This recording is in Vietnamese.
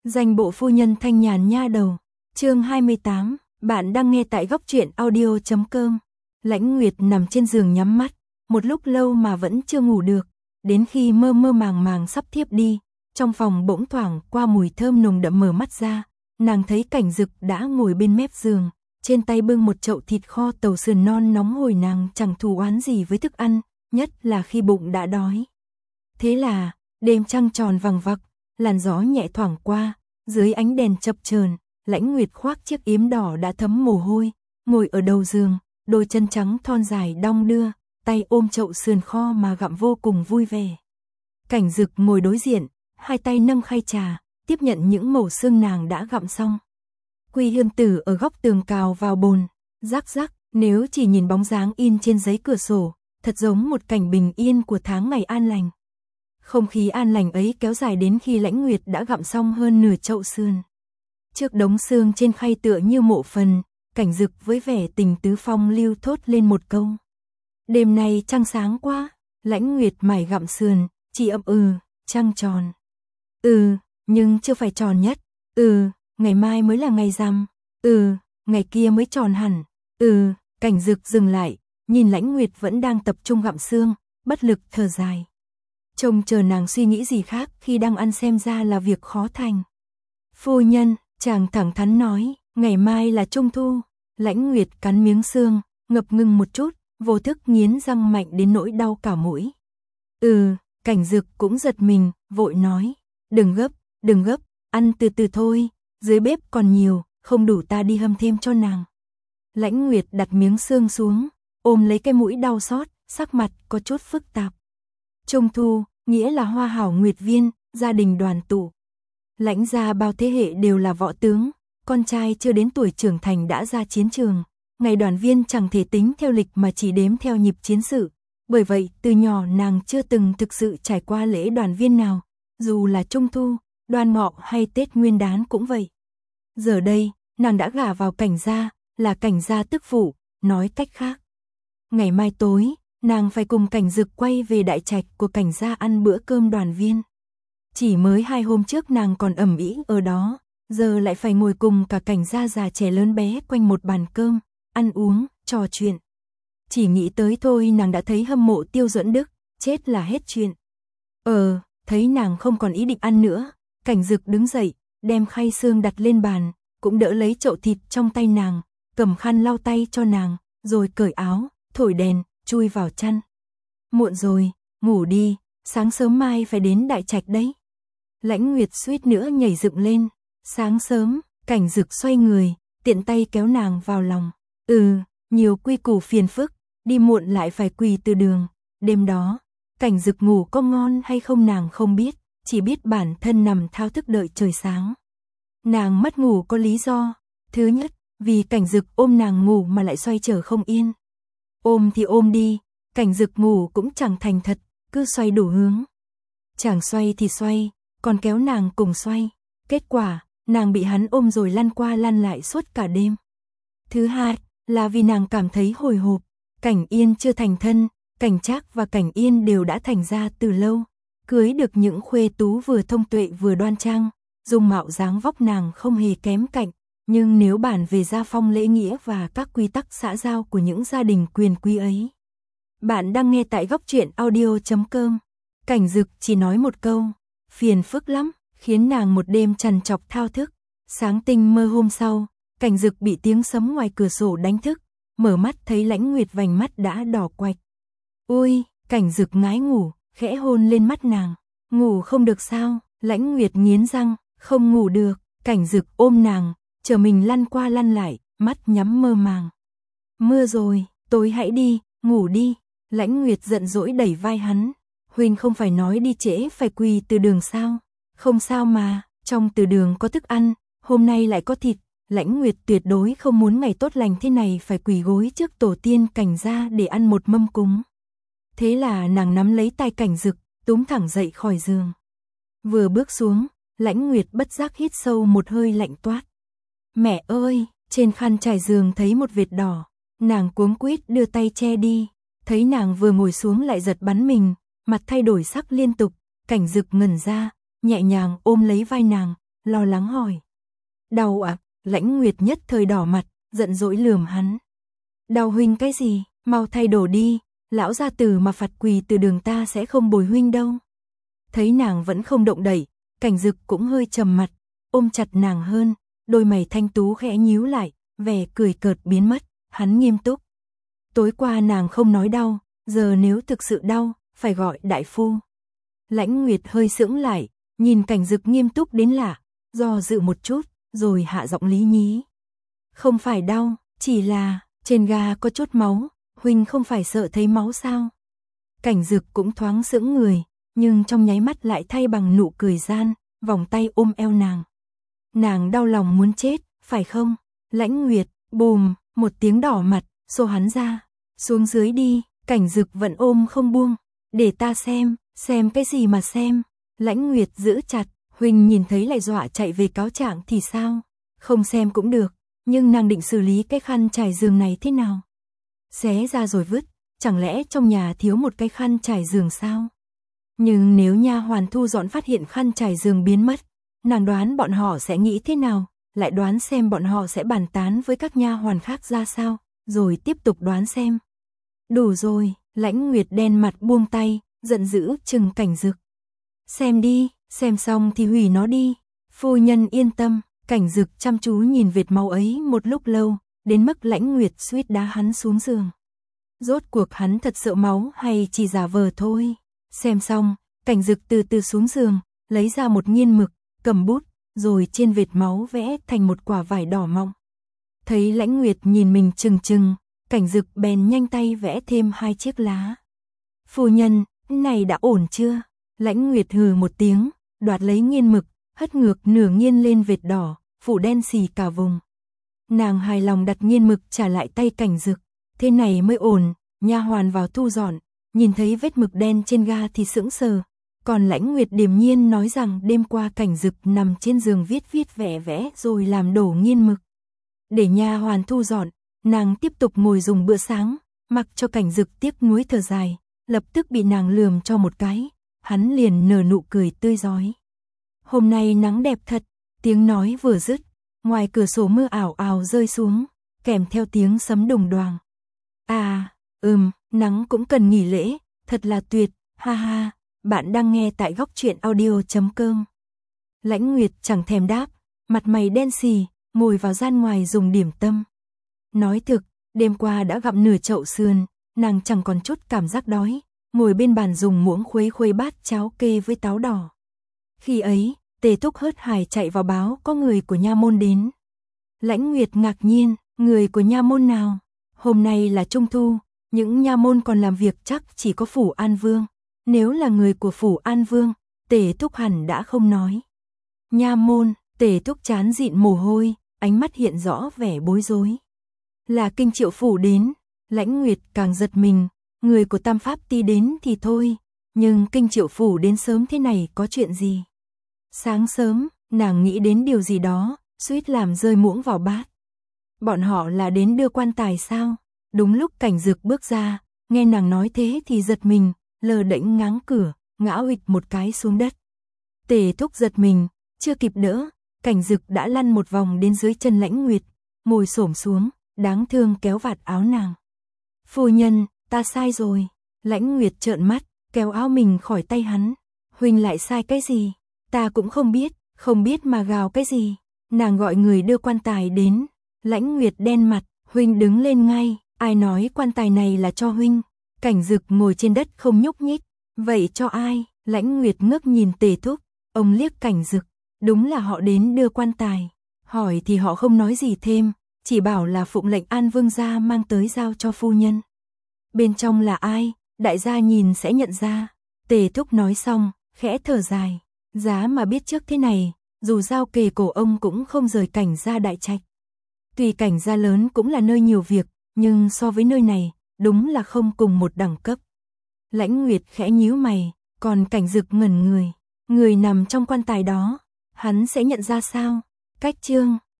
Danh bộ phu nhân thanh nhàn nha đầu. Chương 28, bạn đang nghe tại góc truyện audio.com. Lãnh Nguyệt nằm trên giường nhắm mắt, một lúc lâu mà vẫn chưa ngủ được, đến khi mơ mơ màng màng sắp thiếp đi, trong phòng bỗng thoảng qua mùi thơm nồng đậm, mở mắt ra, nàng thấy Cảnh Dực đã ngồi bên mép giường, trên tay bưng một chậu thịt kho tàu sườn non nóng hổi. Nàng chẳng thù oán gì với thức ăn, nhất là khi bụng đã đói. Thế là, đêm trăng tròn vằng vặc, làn gió nhẹ thoảng qua, dưới ánh đèn chập chờn, Lãnh Nguyệt khoác chiếc yếm đỏ đã thấm mồ hôi, ngồi ở đầu giường, đôi chân trắng thon dài đong đưa, tay ôm chậu sườn kho mà gặm vô cùng vui vẻ. Cảnh Dực ngồi đối diện, hai tay nâng khay trà, tiếp nhận những mẩu xương nàng đã gặm xong. Quy Hương Tử ở góc tường cào vào bồn, rắc rắc, nếu chỉ nhìn bóng dáng in trên giấy cửa sổ, thật giống một cảnh bình yên của tháng ngày an lành. Không khí an lành ấy kéo dài đến khi Lãnh Nguyệt đã gặm xong hơn nửa chậu sườn. Trước đống xương trên khay tựa như mộ phần, Cảnh Dực với vẻ tình tứ phong lưu thốt lên một câu. Đêm nay trăng sáng quá. Lãnh Nguyệt mải gặm sườn, chỉ ậm trăng tròn. Nhưng chưa phải tròn nhất. Ngày mai mới là ngày rằm. Ngày kia mới tròn hẳn. Cảnh Dực dừng lại, nhìn Lãnh Nguyệt vẫn đang tập trung gặm xương, bất lực thở dài. Trông chờ nàng suy nghĩ gì khác khi đang ăn xem ra là việc khó thành. Phu nhân, chàng thẳng thắn nói, ngày mai là Trung Thu. Lãnh Nguyệt cắn miếng xương, ngập ngừng một chút, vô thức nghiến răng mạnh đến nỗi đau cả mũi. Cảnh Dực cũng giật mình, vội nói, đừng gấp, ăn từ từ thôi, dưới bếp còn nhiều, không đủ ta đi hâm thêm cho nàng. Lãnh Nguyệt đặt miếng xương xuống, ôm lấy cái mũi đau xót, sắc mặt có chút phức tạp. Trung Thu, nghĩa là hoa hảo nguyệt viên, gia đình đoàn tụ. Lãnh gia bao thế hệ đều là võ tướng, con trai chưa đến tuổi trưởng thành đã ra chiến trường. Ngày đoàn viên chẳng thể tính theo lịch mà chỉ đếm theo nhịp chiến sự. Bởi vậy, từ nhỏ nàng chưa từng thực sự trải qua lễ đoàn viên nào, dù là Trung Thu, Đoan Ngọ hay Tết Nguyên Đán cũng vậy. Giờ đây, nàng đã gả vào Cảnh gia, là Cảnh gia tức phụ, nói cách khác. Ngày mai tối, nàng phải cùng Cảnh Dực quay về đại trạch của Cảnh gia ăn bữa cơm đoàn viên. Chỉ mới 2 hôm trước nàng còn ầm ĩ ở đó, giờ lại phải ngồi cùng cả Cảnh gia già trẻ lớn bé quanh một bàn cơm, ăn uống, trò chuyện. Chỉ nghĩ tới thôi nàng đã thấy hâm mộ Tiêu Duẫn Đức, chết là hết chuyện. Thấy nàng không còn ý định ăn nữa, Cảnh Dực đứng dậy, đem khay xương đặt lên bàn, cũng đỡ lấy chậu thịt trong tay nàng, cầm khăn lau tay cho nàng, rồi cởi áo, thổi đèn, chui vào chăn. Muộn rồi, ngủ đi, sáng sớm mai phải đến đại trạch đấy. Lãnh Nguyệt suýt nữa nhảy dựng lên. Sáng sớm, Cảnh Dực xoay người, tiện tay kéo nàng vào lòng. Nhiều quy củ phiền phức, đi muộn lại phải quỳ từ đường. Đêm đó, Cảnh Dực ngủ có ngon hay không nàng không biết, chỉ biết bản thân nằm thao thức đợi trời sáng. Nàng mất ngủ có lý do. Thứ nhất, vì Cảnh Dực ôm nàng ngủ mà lại xoay trở không yên. Ôm thì ôm đi, Cảnh Dực ngủ cũng chẳng thành thật, cứ xoay đủ hướng. Chàng xoay thì xoay, còn kéo nàng cùng xoay. Kết quả, nàng bị hắn ôm rồi lăn qua lăn lại suốt cả đêm. Thứ hai, là vì nàng cảm thấy hồi hộp. Cảnh Yên chưa thành thân, Cảnh Trác và Cảnh Yên đều đã thành ra từ lâu. Cưới được những khuê tú vừa thông tuệ vừa đoan trang, dung mạo dáng vóc nàng không hề kém cạnh. Nhưng nếu bàn về gia phong lễ nghĩa và các quy tắc xã giao của những gia đình quyền quý ấy. Bạn đang nghe tại góc truyện audio.com. Cảnh Dực chỉ nói một câu, phiền phức lắm, khiến nàng một đêm trằn trọc thao thức. Sáng tinh mơ hôm sau, Cảnh Dực bị tiếng sấm ngoài cửa sổ đánh thức, mở mắt thấy Lãnh Nguyệt vành mắt đã đỏ quạch. Ôi, Cảnh Dực ngái ngủ, khẽ hôn lên mắt nàng. Ngủ không được sao? Lãnh Nguyệt nghiến răng, không ngủ được. Cảnh Dực ôm nàng, chờ mình lăn qua lăn lại, mắt nhắm mơ màng. Mưa rồi, tối hãy đi, ngủ đi. Lãnh Nguyệt giận dỗi đẩy vai hắn. Huynh không phải nói đi trễ phải quỳ từ đường sao? Không sao mà, trong từ đường có thức ăn, hôm nay lại có thịt. Lãnh Nguyệt tuyệt đối không muốn ngày tốt lành thế này phải quỳ gối trước tổ tiên Cảnh gia để ăn một mâm cúng. Thế là nàng nắm lấy tay Cảnh Dực, túm thẳng dậy khỏi giường. Vừa bước xuống, Lãnh Nguyệt bất giác hít sâu một hơi lạnh toát. Mẹ ơi, trên khăn trải giường thấy một vệt đỏ, nàng cuống quýt đưa tay che đi, thấy nàng vừa ngồi xuống lại giật bắn mình, mặt thay đổi sắc liên tục, Cảnh Dực ngẩn ra, nhẹ nhàng ôm lấy vai nàng, lo lắng hỏi. Đau à? Lãnh Nguyệt nhất thời đỏ mặt, giận dỗi lườm hắn. Đau huynh cái gì, mau thay đồ đi, lão gia tử mà phạt quỳ từ đường ta sẽ không bồi huynh đâu. Thấy nàng vẫn không động đậy, Cảnh Dực cũng hơi trầm mặt, ôm chặt nàng hơn, đôi mày thanh tú khẽ nhíu lại, vẻ cười cợt biến mất, hắn nghiêm túc. Tối qua nàng không nói đau, giờ nếu thực sự đau, phải gọi đại phu. Lãnh Nguyệt hơi sững lại, nhìn Cảnh Dực nghiêm túc đến lạ, do dự một chút, rồi hạ giọng lý nhí. Không phải đau, chỉ là trên ga có chút máu, huynh không phải sợ thấy máu sao? Cảnh Dực cũng thoáng sững người, nhưng trong nháy mắt lại thay bằng nụ cười gian, vòng tay ôm eo nàng. Nàng đau lòng muốn chết, phải không? Lãnh Nguyệt, bùm, một tiếng đỏ mặt, xô hắn ra. Xuống dưới đi, Cảnh Dực vẫn ôm không buông. Để ta xem cái gì mà xem? Lãnh Nguyệt giữ chặt, huynh nhìn thấy lại dọa chạy về cáo trạng thì sao? Không xem cũng được, nhưng nàng định xử lý cái khăn trải giường này thế nào? Xé ra rồi vứt, chẳng lẽ trong nhà thiếu một cái khăn trải giường sao? Nhưng nếu nha hoàn thu dọn phát hiện khăn trải giường biến mất, nàng đoán bọn họ sẽ nghĩ thế nào, lại đoán xem bọn họ sẽ bàn tán với các nha hoàn khác ra sao, rồi tiếp tục đoán xem. Đủ rồi, Lãnh Nguyệt đen mặt buông tay, giận dữ trừng Cảnh Dực. Xem đi, xem xong thì hủy nó đi. Phu nhân yên tâm. Cảnh Dực chăm chú nhìn vệt máu ấy một lúc lâu, đến mức Lãnh Nguyệt suýt đá hắn xuống giường. Rốt cuộc hắn thật sợ máu hay chỉ giả vờ thôi? Xem xong, Cảnh Dực từ từ xuống giường, lấy ra một nghiên mực, cầm bút, rồi trên vệt máu vẽ thành một quả vải đỏ mọng. Thấy Lãnh Nguyệt nhìn mình trừng trừng, Cảnh Dực bèn nhanh tay vẽ thêm 2 chiếc lá. Phu nhân, này đã ổn chưa? Lãnh Nguyệt hừ một tiếng, đoạt lấy nghiên mực, hất ngược nửa nghiên lên vệt đỏ, phủ đen xì cả vùng. Nàng hài lòng đặt nghiên mực trả lại tay Cảnh Dực, thế này mới ổn. Nha hoàn vào thu dọn, nhìn thấy vết mực đen trên ga thì sững sờ. Còn Lãnh Nguyệt điềm nhiên nói rằng đêm qua Cảnh Dực nằm trên giường viết vẽ vẽ rồi làm đổ nghiên mực. Để nha hoàn thu dọn, nàng tiếp tục ngồi dùng bữa sáng, mặc cho Cảnh Dực tiếc nuối thở dài, lập tức bị nàng lườm cho một cái, hắn liền nở nụ cười tươi rói. Hôm nay nắng đẹp thật, tiếng nói vừa dứt, ngoài cửa sổ mưa ảo ảo rơi xuống, kèm theo tiếng sấm đùng đoàng. À, nắng cũng cần nghỉ lễ, thật là tuyệt, ha ha, bạn đang nghe tại góc truyện audio.com. Lãnh Nguyệt chẳng thèm đáp, mặt mày đen xì, ngồi vào gian ngoài dùng điểm tâm. Nói thực, đêm qua đã gặm nửa chậu sườn, nàng chẳng còn chút cảm giác đói, ngồi bên bàn dùng muỗng khuấy khuấy bát cháo kê với táo đỏ. Khi ấy, Tề Thúc hớt hải chạy vào báo có người của nha môn đến. Lãnh Nguyệt ngạc nhiên, người của nha môn nào? Hôm nay là Trung Thu, những nha môn còn làm việc chắc chỉ có Phủ An Vương. Nếu là người của Phủ An Vương, Tề Thúc hẳn đã không nói. Nha môn, Tề Thúc chán dịn mồ hôi, ánh mắt hiện rõ vẻ bối rối. Là Kinh Triệu Phủ đến. Lãnh Nguyệt càng giật mình, người của Tam Pháp Ti đến thì thôi, nhưng Kinh Triệu Phủ đến sớm thế này có chuyện gì? Sáng sớm, nàng nghĩ đến điều gì đó, suýt làm rơi muỗng vào bát. Bọn họ là đến đưa quan tài sao? Đúng lúc Cảnh Dực bước ra, nghe nàng nói thế thì giật mình, lờ đễnh ngáng cửa, ngã huỵch một cái xuống đất. Tề Thúc giật mình, chưa kịp đỡ, Cảnh Dực đã lăn một vòng đến dưới chân Lãnh Nguyệt, ngồi xổm xuống, đáng thương kéo vạt áo nàng. Phu nhân, ta sai rồi. Lãnh Nguyệt trợn mắt, kéo áo mình khỏi tay hắn. Huynh lại sai cái gì? Ta cũng không biết mà gào cái gì. Nàng gọi người đưa quan tài đến. Lãnh Nguyệt đen mặt, huynh đứng lên ngay, ai nói quan tài này là cho huynh? Cảnh Dực ngồi trên đất không nhúc nhích. Vậy cho ai? Lãnh Nguyệt ngước nhìn Tề Thúc, ông liếc Cảnh Dực, đúng là họ đến đưa quan tài. Hỏi thì họ không nói gì thêm, chỉ bảo là phụng lệnh An Vương gia mang tới giao cho phu nhân. Bên trong là ai? Đại gia nhìn sẽ nhận ra. Tề Thúc nói xong, khẽ thở dài. Giá mà biết trước thế này, dù giao kề cổ ông cũng không rời Cảnh gia đại trạch. Tuy Cảnh gia lớn cũng là nơi nhiều việc, nhưng so với nơi này, đúng là không cùng một đẳng cấp. Lãnh Nguyệt khẽ nhíu mày, còn Cảnh Dực ngẩn người. Người nằm trong quan tài đó, hắn sẽ nhận ra sao? Cách chương